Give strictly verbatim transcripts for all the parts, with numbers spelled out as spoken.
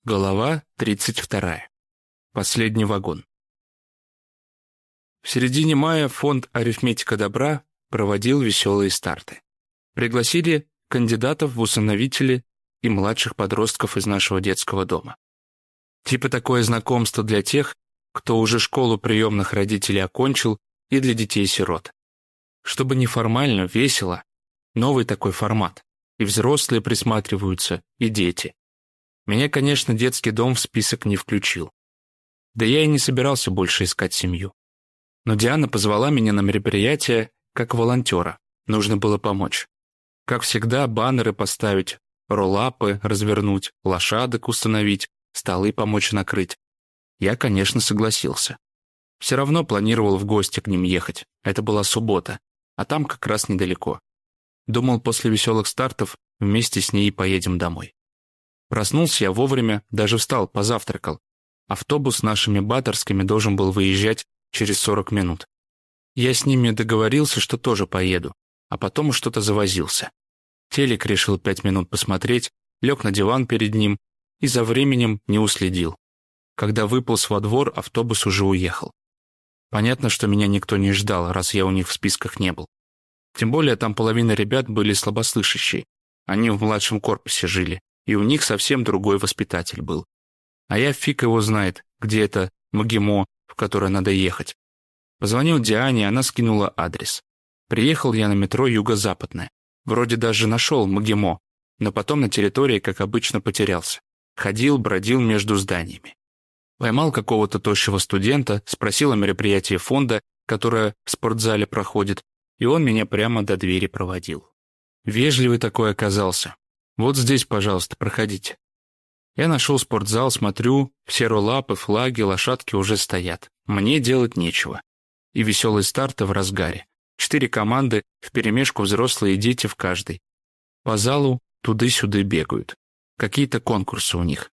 Глава тридцать вторая. Последний вагон. В середине мая фонд «Арифметика добра» проводил веселые старты. Пригласили кандидатов в усыновители и младших подростков из нашего детского дома. Типа такое знакомство для тех, кто уже школу приемных родителей окончил, и для детей-сирот. Чтобы неформально, весело, новый такой формат. И взрослые присматриваются, и дети. Меня, конечно, детский дом в список не включил. Да я и не собирался больше искать семью. Но Диана позвала меня на мероприятие как волонтера. Нужно было помочь. Как всегда, баннеры поставить, роллапы развернуть, лошадок установить, столы помочь накрыть. Я, конечно, согласился. Все равно планировал в гости к ним ехать. Это была суббота, а там как раз недалеко. Думал, после веселых стартов вместе с ней поедем домой. Проснулся я вовремя, даже встал, позавтракал. Автобус с нашими баттерскими должен был выезжать через сорок минут. Я с ними договорился, что тоже поеду, а потом что-то завозился. Телек решил пять минут посмотреть, лег на диван перед ним и за временем не уследил. Когда выполз во двор, автобус уже уехал. Понятно, что меня никто не ждал, раз я у них в списках не был. Тем более там половина ребят были слабослышащие. Они в младшем корпусе жили. И у них совсем другой воспитатель был. А я фиг его знает, где это МГИМО, в которое надо ехать. Позвонил Диане, она скинула адрес. Приехал я на метро Юго-Западное. Вроде даже нашел МГИМО, но потом на территории, как обычно, потерялся. Ходил, бродил между зданиями. Поймал какого-то тощего студента, спросил о мероприятии фонда, которое в спортзале проходит, и он меня прямо до двери проводил. Вежливый такой оказался. «Вот здесь, пожалуйста, проходите». Я нашел спортзал, смотрю, все роллапы, флаги, лошадки уже стоят. Мне делать нечего. И веселые старты в разгаре. Четыре команды, вперемешку взрослые и дети в каждой. По залу туды-сюды бегают. Какие-то конкурсы у них.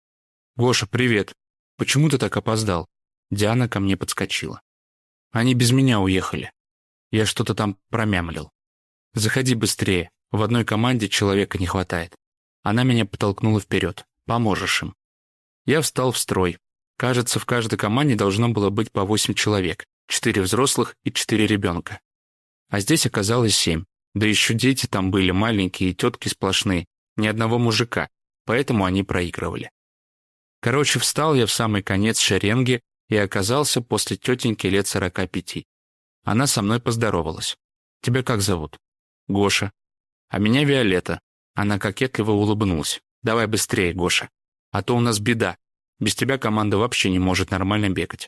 «Гоша, привет. Почему ты так опоздал?» Диана ко мне подскочила. «Они без меня уехали. Я что-то там промямлил. Заходи быстрее. В одной команде человека не хватает». Она меня подтолкнула вперед. «Поможешь им». Я встал в строй. Кажется, в каждой команде должно было быть по восемь человек. Четыре взрослых и четыре ребенка. А здесь оказалось семь. Да еще дети там были маленькие и тетки сплошные. Ни одного мужика. Поэтому они проигрывали. Короче, встал я в самый конец шеренги и оказался после тетеньки лет сорока пяти. Она со мной поздоровалась. «Тебя как зовут?» «Гоша». «А меня Виолетта». Она кокетливо улыбнулась. «Давай быстрее, Гоша. А то у нас беда. Без тебя команда вообще не может нормально бегать».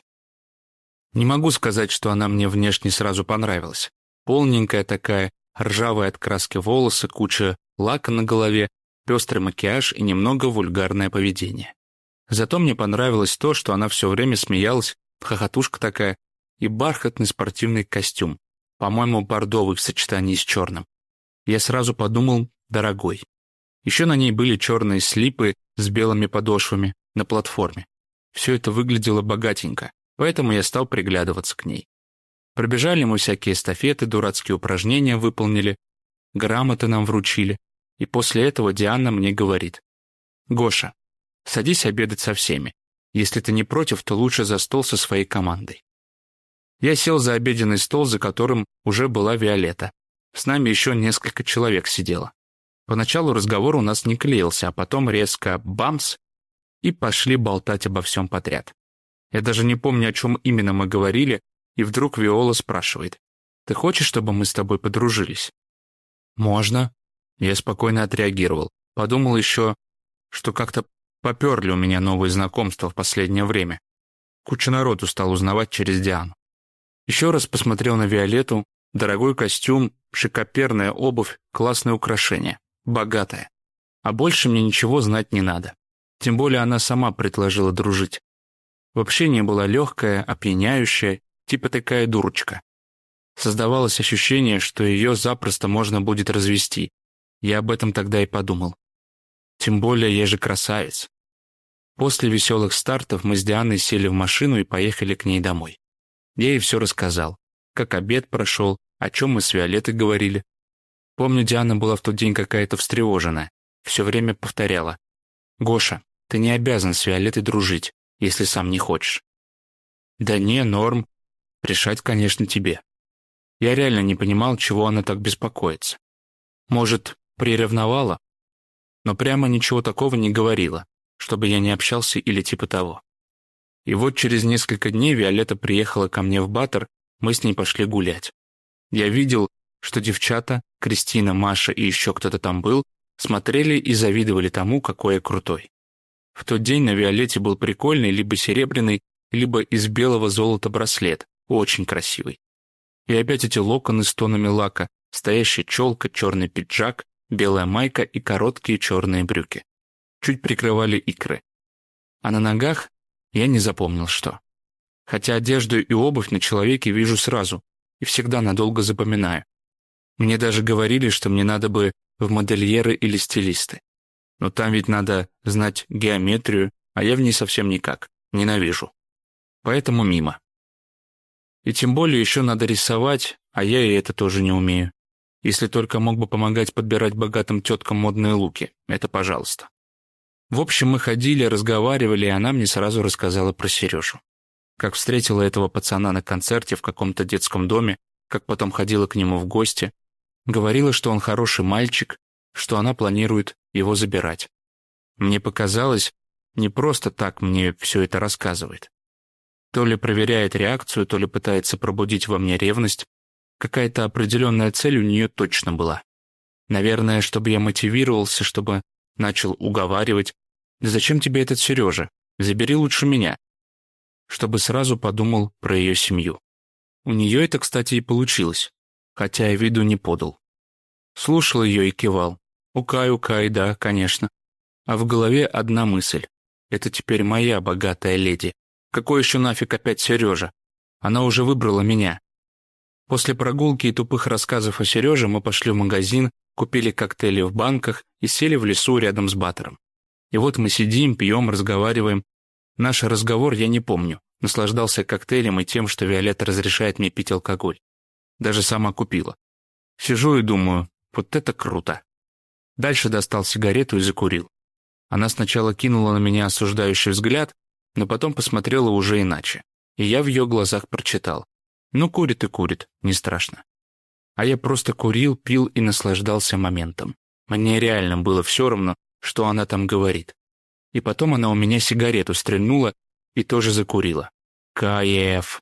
Не могу сказать, что она мне внешне сразу понравилась. Полненькая такая, ржавые от краски волосы, куча лака на голове, пестрый макияж и немного вульгарное поведение. Зато мне понравилось то, что она все время смеялась, хохотушка такая, и бархатный спортивный костюм, по-моему, бордовый в сочетании с черным. Я сразу подумал, дорогой. Еще на ней были черные слипы с белыми подошвами на платформе. Все это выглядело богатенько, поэтому я стал приглядываться к ней. Пробежали мы всякие эстафеты, дурацкие упражнения выполнили, грамоты нам вручили, и после этого Диана мне говорит: «Гоша, садись обедать со всеми. Если ты не против, то лучше за стол со своей командой». Я сел за обеденный стол, за которым уже была Виолетта. С нами еще несколько человек сидело. Поначалу разговор у нас не клеился, а потом резко бамс, и пошли болтать обо всем подряд. Я даже не помню, о чем именно мы говорили, и вдруг Виола спрашивает: «Ты хочешь, чтобы мы с тобой подружились?» «Можно». Я спокойно отреагировал. Подумал еще, что как-то поперли у меня новые знакомства в последнее время. Куча народу стал узнавать через Диану. Еще раз посмотрел на Виолетту. Дорогой костюм, шикоперная обувь, классные украшения. Богатая. А больше мне ничего знать не надо. Тем более она сама предложила дружить. В общении была легкая, опьяняющая, типа такая дурочка. Создавалось ощущение, что ее запросто можно будет развести. Я об этом тогда и подумал. Тем более я же красавец. После веселых стартов мы с Дианой сели в машину и поехали к ней домой. Я ей все рассказал. Как обед прошел, о чем мы с Виолеттой говорили. Помню, Диана была в тот день какая-то встревоженная. Все время повторяла: «Гоша, Ты не обязан с Виолеттой дружить, если сам не хочешь». «Да не, норм. Решать, конечно, тебе». Я реально не понимал, чего она так беспокоится. Может, приревновала? Но прямо ничего такого не говорила, чтобы я не общался или типа того. И вот через несколько дней Виолетта приехала ко мне в Баттер, мы с ней пошли гулять. Я видел, что девчата, Кристина, Маша и еще кто-то там был, смотрели и завидовали тому, какой я крутой. В тот день на Виолетте был прикольный либо серебряный, либо из белого золота браслет, очень красивый. И опять эти локоны с тонами лака, стоящая челка, черный пиджак, белая майка и короткие черные брюки. Чуть прикрывали икры. А на ногах я не запомнил, что. Хотя одежду и обувь на человеке вижу сразу и всегда надолго запоминаю. Мне даже говорили, что мне надо бы в модельеры или стилисты. Но там ведь надо знать геометрию, а я в ней совсем никак, ненавижу. Поэтому мимо. И тем более еще надо рисовать, а я и это тоже не умею. Если только мог бы помогать подбирать богатым теткам модные луки, это пожалуйста. В общем, мы ходили, разговаривали, и она мне сразу рассказала про Сережу. Как встретила этого пацана на концерте в каком-то детском доме, как потом ходила к нему в гости. Говорила, что он хороший мальчик, что она планирует его забирать. Мне показалось, не просто так мне все это рассказывает. То ли проверяет реакцию, то ли пытается пробудить во мне ревность. Какая-то определенная цель у нее точно была. Наверное, чтобы я мотивировался, чтобы начал уговаривать. «Да зачем тебе этот Сережа? Забери лучше меня». Чтобы сразу подумал про ее семью. У нее это, кстати, и получилось, хотя и виду не подал. Слушал ее и кивал. Укай, укай, да, конечно. А в голове одна мысль. Это теперь моя богатая леди. Какой еще нафиг опять Сережа? Она уже выбрала меня. После прогулки и тупых рассказов о Сереже мы пошли в магазин, купили коктейли в банках и сели в лесу рядом с Баттером. И вот мы сидим, пьем, разговариваем. Наш разговор я не помню. Наслаждался коктейлем и тем, что Виолетта разрешает мне пить алкоголь. Даже сама купила. Сижу и думаю, вот это круто. Дальше достал сигарету и закурил. Она сначала кинула на меня осуждающий взгляд, но потом посмотрела уже иначе. И я в ее глазах прочитал. Ну, курит и курит, не страшно. А я просто курил, пил и наслаждался моментом. Мне реально было все равно, что она там говорит. И потом она у меня сигарету стрельнула и тоже закурила. Кайф.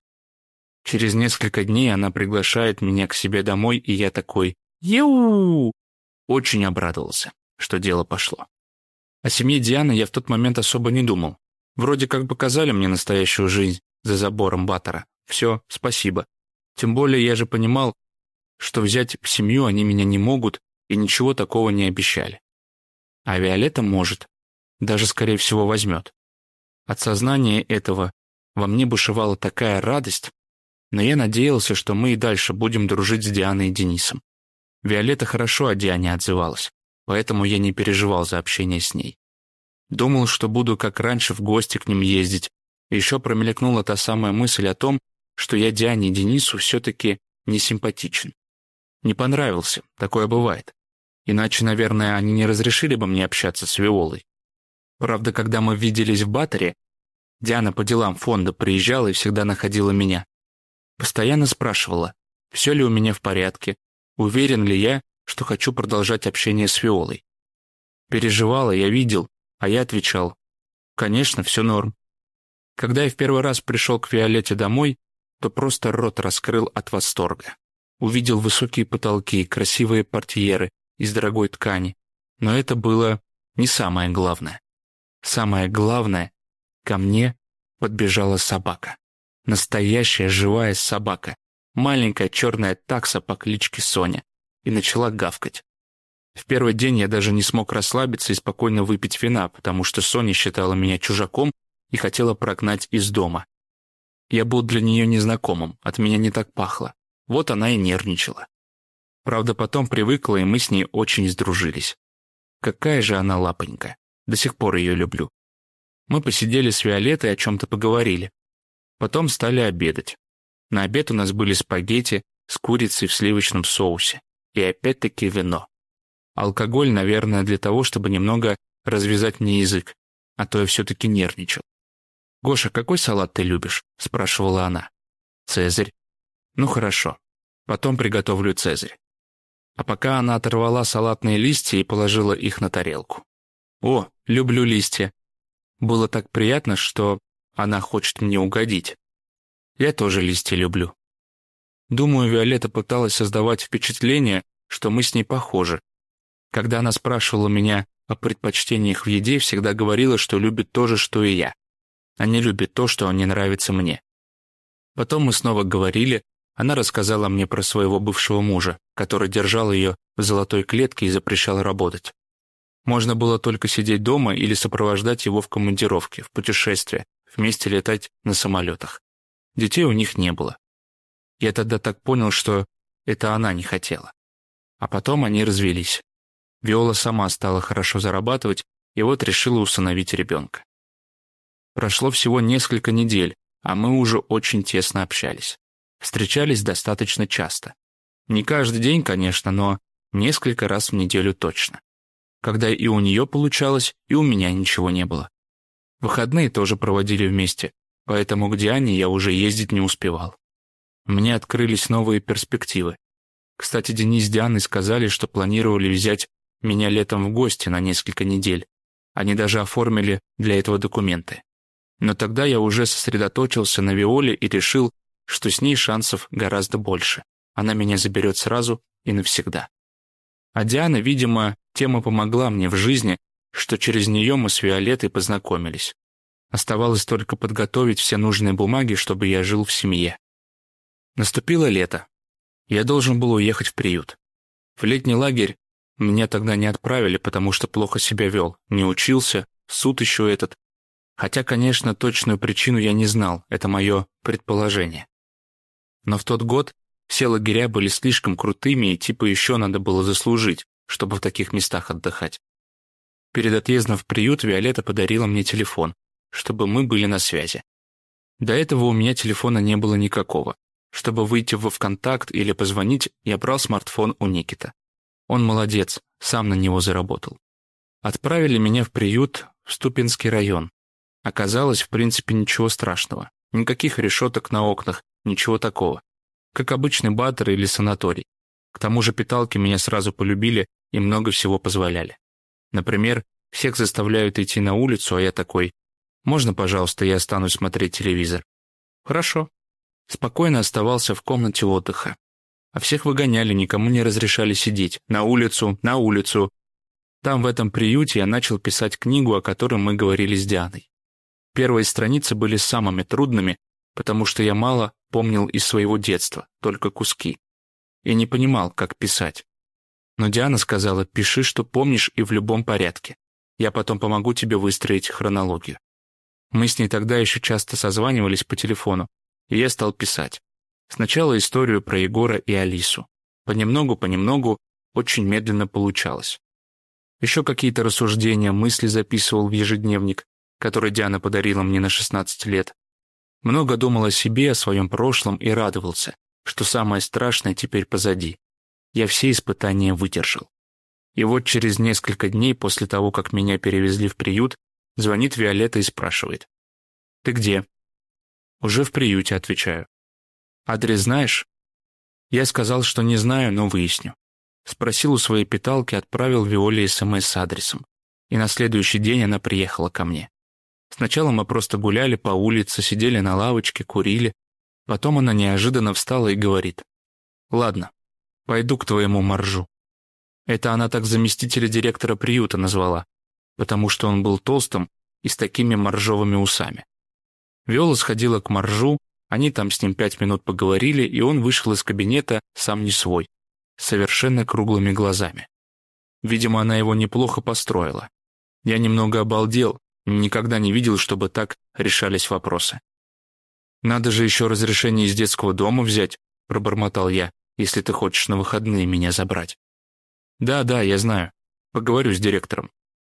Через несколько дней она приглашает меня к себе домой, и я такой «Еу!». Очень обрадовался, что дело пошло. О семье Дианы я в тот момент особо не думал. Вроде как показали мне настоящую жизнь за забором Баттера. Все, спасибо. Тем более я же понимал, что взять в семью они меня не могут и ничего такого не обещали. А Виолетта может. Даже, скорее всего, возьмет. От сознания этого во мне бушевала такая радость, но я надеялся, что мы и дальше будем дружить с Дианой и Денисом. Виолетта хорошо о Диане отзывалась, поэтому я не переживал за общение с ней. Думал, что буду как раньше в гости к ним ездить. И еще промелькнула та самая мысль о том, что я Диане и Денису все-таки не симпатичен. Не понравился, такое бывает. Иначе, наверное, они не разрешили бы мне общаться с Виолой. Правда, когда мы виделись в Баттере, Диана по делам фонда приезжала и всегда находила меня. Постоянно спрашивала, все ли у меня в порядке, уверен ли я, что хочу продолжать общение с Виолой. Переживала, я видел, а я отвечал, конечно, все норм. Когда я в первый раз пришел к Виолетте домой, то просто рот раскрыл от восторга. Увидел высокие потолки, красивые портьеры из дорогой ткани. Но это было не самое главное. Самое главное, ко мне подбежала собака. Настоящая живая собака. Маленькая черная такса по кличке Соня. И начала гавкать. В первый день я даже не смог расслабиться и спокойно выпить вина, потому что Соня считала меня чужаком и хотела прогнать из дома. Я был для нее незнакомым, от меня не так пахло. Вот она и нервничала. Правда, потом привыкла, и мы с ней очень сдружились. Какая же она лапонька. До сих пор ее люблю. Мы посидели с Виолеттой и о чем-то поговорили. Потом стали обедать. На обед у нас были спагетти с курицей в сливочном соусе. И опять-таки вино. Алкоголь, наверное, для того, чтобы немного развязать мне язык. а то я все-таки нервничал. «Гоша, какой салат ты любишь?» – спрашивала она. «Цезарь». «Ну хорошо, потом приготовлю цезарь». А пока она оторвала салатные листья и положила их на тарелку. «О, люблю листья». Было так приятно, что она хочет мне угодить. Я тоже листья люблю. Думаю, Виолетта пыталась создавать впечатление, что мы с ней похожи. Когда она спрашивала меня о предпочтениях в еде, всегда говорила, что любит то же, что и я, а не любит то, что не нравится мне. Потом мы снова говорили, она рассказала мне про своего бывшего мужа, который держал ее в золотой клетке и запрещал работать. Можно было только сидеть дома или сопровождать его в командировке, в путешествия, вместе летать на самолетах. Детей у них не было. Я тогда так понял, что это она не хотела. А потом они развелись. Виола сама стала хорошо зарабатывать и вот решила усыновить ребенка. Прошло всего несколько недель, а мы уже очень тесно общались. Встречались достаточно часто. Не каждый день, конечно, но несколько раз в неделю точно. Когда и у нее получалось, и у меня ничего не было. Выходные тоже проводили вместе, поэтому к Диане я уже ездить не успевал. У меня открылись новые перспективы. Кстати, Денис с Дианой сказали, что планировали взять меня летом в гости на несколько недель. Они даже оформили для этого документы. Но тогда я уже сосредоточился на Виоле и решил, что с ней шансов гораздо больше. Она меня заберет сразу и навсегда. А Диана, видимо, тем и помогла мне в жизни, что через нее мы с Виолеттой познакомились. Оставалось только подготовить все нужные бумаги, чтобы я жил в семье. Наступило лето. Я должен был уехать в приют. В летний лагерь меня тогда не отправили, потому что плохо себя вел, не учился, суд еще этот. Хотя, конечно, точную причину я не знал, это мое предположение. Но в тот год все лагеря были слишком крутыми, и типа еще надо было заслужить, чтобы в таких местах отдыхать. Перед отъездом в приют Виолетта подарила мне телефон, чтобы мы были на связи. До этого у меня телефона не было никакого. Чтобы выйти во ВКонтакт или позвонить, я брал смартфон у Никита. Он молодец, сам на него заработал. Отправили меня в приют в Ступинский район. Оказалось, в принципе, ничего страшного. Никаких решеток на окнах, ничего такого. Как обычный батер или санаторий. К тому же питалки меня сразу полюбили и много всего позволяли. Например, всех заставляют идти на улицу, а я такой: «Можно, пожалуйста, я останусь смотреть телевизор?» «Хорошо». Спокойно оставался в комнате отдыха. А всех выгоняли, никому не разрешали сидеть. На улицу, на улицу. Там, в этом приюте, я начал писать книгу, о которой мы говорили с Дианой. Первые страницы были самыми трудными, потому что я мало помнил из своего детства, только куски. И не понимал, как писать. Но Диана сказала: «Пиши, что помнишь, и в любом порядке. Я потом помогу тебе выстроить хронологию». Мы с ней тогда еще часто созванивались по телефону, и я стал писать. Сначала историю про Егора и Алису. Понемногу-понемногу, очень медленно получалось. Еще какие-то рассуждения, мысли записывал в ежедневник, который Диана подарила мне на шестнадцать лет. Много думал о себе, о своем прошлом и радовался, что самое страшное теперь позади. Я все испытания выдержал. И вот через несколько дней после того, как меня перевезли в приют, звонит Виолетта и спрашивает: «Ты где?» «Уже в приюте», — отвечаю. «Адрес знаешь?» Я сказал, что не знаю, но выясню. Спросил у своей питалки, отправил Виоле СМС с адресом. И на следующий день она приехала ко мне. Сначала мы просто гуляли по улице, сидели на лавочке, курили. Потом она неожиданно встала и говорит: «Ладно, пойду к твоему моржу». Это она так заместителя директора приюта назвала, потому что он был толстым и с такими моржовыми усами. Виола сходила к моржу, они там с ним пять минут поговорили, и он вышел из кабинета сам не свой, с совершенно круглыми глазами. Видимо, она его неплохо построила. Я немного обалдел, никогда не видел, чтобы так решались вопросы. «Надо же еще разрешение из детского дома взять», — пробормотал я, «если ты хочешь на выходные меня забрать». «Да, да, я знаю. Поговорю с директором».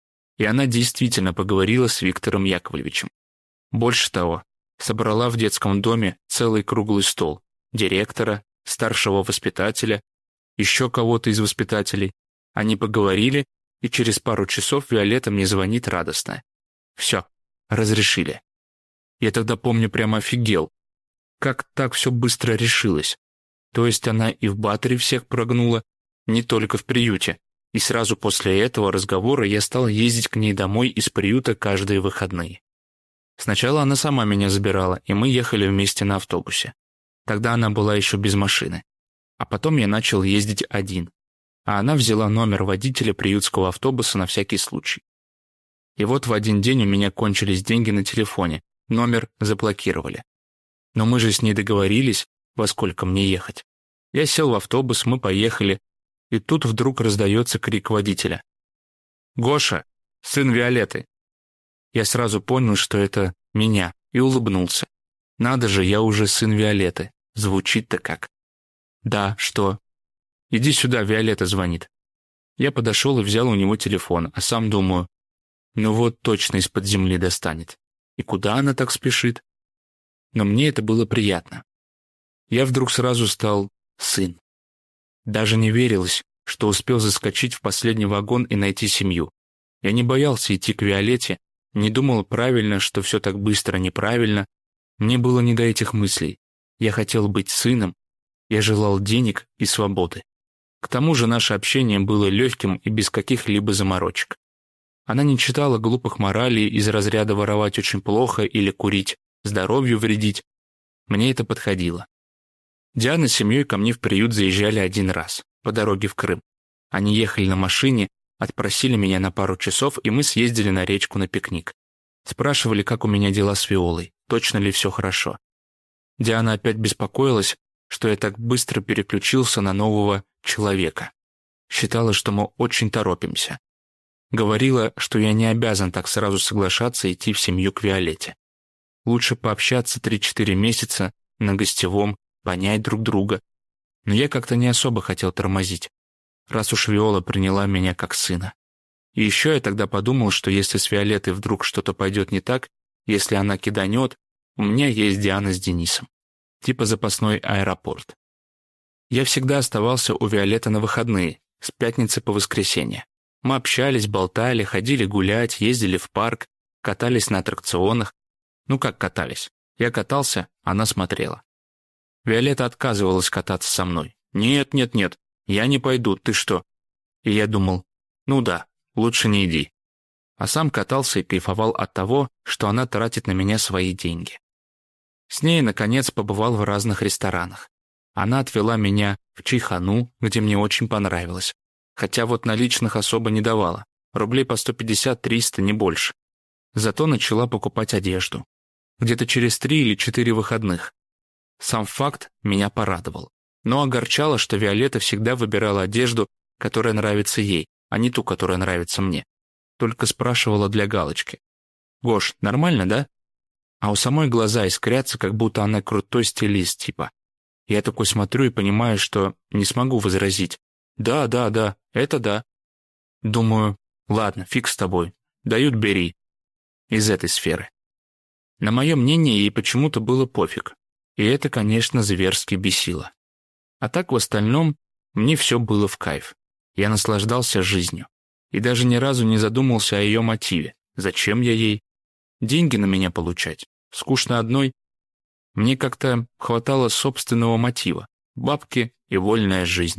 И она действительно поговорила с Виктором Яковлевичем. Больше того, собрала в детском доме целый круглый стол. Директора, старшего воспитателя, еще кого-то из воспитателей. Они поговорили, и через пару часов Виолетта мне звонит радостная. Все, разрешили. Я тогда, помню, прямо офигел. Как так все быстро решилось? То есть она и в батаре всех прогнула, не только в приюте. И сразу после этого разговора я стал ездить к ней домой из приюта каждые выходные. Сначала она сама меня забирала, и мы ехали вместе на автобусе. Тогда она была еще без машины. А потом я начал ездить один. А она взяла номер водителя приютского автобуса на всякий случай. И вот в один день у меня кончились деньги на телефоне, номер заблокировали. Но мы же с ней договорились, во сколько мне ехать. Я сел в автобус, мы поехали, и тут вдруг раздается крик водителя. «Гоша, сын Виолетты!» Я сразу понял, что это меня, и улыбнулся. Надо же, я уже сын Виолетты. Звучит-то как. «Да, что?» «Иди сюда, Виолетта звонит». Я подошел и взял у него телефон, а сам думаю, ну вот точно из-под земли достанет. И куда она так спешит? Но мне это было приятно. Я вдруг сразу стал сын. Даже не верилось, что успел заскочить в последний вагон и найти семью. Я не боялся идти к Виолетте, не думал правильно, что все так быстро неправильно. Мне было не до этих мыслей. Я хотел быть сыном, я желал денег и свободы. К тому же наше общение было легким и без каких-либо заморочек. Она не читала глупых моралей из разряда воровать очень плохо или курить, здоровью вредить. Мне это подходило. Диана с семьей ко мне в приют заезжали один раз, по дороге в Крым. Они ехали на машине, отпросили меня на пару часов, и мы съездили на речку на пикник. Спрашивали, как у меня дела с Виолой, точно ли все хорошо. Диана опять беспокоилась, что я так быстро переключился на нового человека. Считала, что мы очень торопимся. Говорила, что я не обязан так сразу соглашаться идти в семью к Виолетте. Лучше пообщаться три-четыре месяца на гостевом, понять друг друга. Но я как-то не особо хотел тормозить, раз уж Виола приняла меня как сына. И еще я тогда подумал, что если с Виолеттой вдруг что-то пойдет не так, если она киданет, у меня есть Диана с Денисом. Типа запасной аэропорт. Я всегда оставался у Виолетты на выходные, с пятницы по воскресенье. Мы общались, болтали, ходили гулять, ездили в парк, катались на аттракционах. Ну как катались? Я катался, она смотрела. Виолетта отказывалась кататься со мной. «Нет, нет, нет, я не пойду, ты что?» И я думал, ну да, лучше не иди. А сам катался и кайфовал от того, что она тратит на меня свои деньги. С ней, наконец, побывал в разных ресторанах. Она отвела меня в Чайхану, где мне очень понравилось. Хотя вот наличных особо не давала. Рублей по сто пятьдесят-триста, не больше. Зато начала покупать одежду. Где-то через три или четыре выходных. Сам факт меня порадовал. Но огорчало, что Виолетта всегда выбирала одежду, которая нравится ей, а не ту, которая нравится мне. Только спрашивала для галочки. «Гош, нормально, да?» А у самой глаза искрятся, как будто она крутой стилист типа. Я такой смотрю и понимаю, что не смогу возразить. «Да, да, да, это да». Думаю, ладно, фиг с тобой. Дают, бери. Из этой сферы. На мое мнение ей почему-то было пофиг. И это, конечно, зверски бесило. А так в остальном мне все было в кайф. Я наслаждался жизнью. И даже ни разу не задумался о ее мотиве. Зачем я ей? Деньги на меня получать? Скучно одной? Мне как-то хватало собственного мотива. Бабки и вольная жизнь.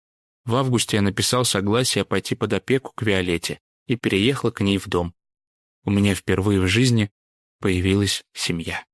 В августе я написал согласие пойти под опеку к Виолетте и переехал к ней в дом. У меня впервые в жизни появилась семья.